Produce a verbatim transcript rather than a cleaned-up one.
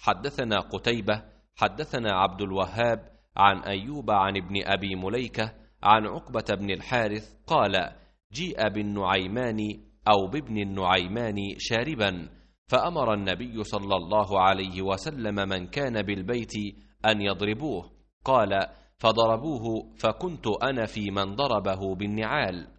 حدثنا قتيبة حدثنا عبد الوهاب عن أيوب عن ابن أبي مليكة عن عقبة بن الحارث قال: جيء بالنعيمان أو بابن النعيمان شاربا، فأمر النبي صلى الله عليه وسلم من كان بالبيت أن يضربوه. قال: فضربوه، فكنت أنا في من ضربه بالنعال.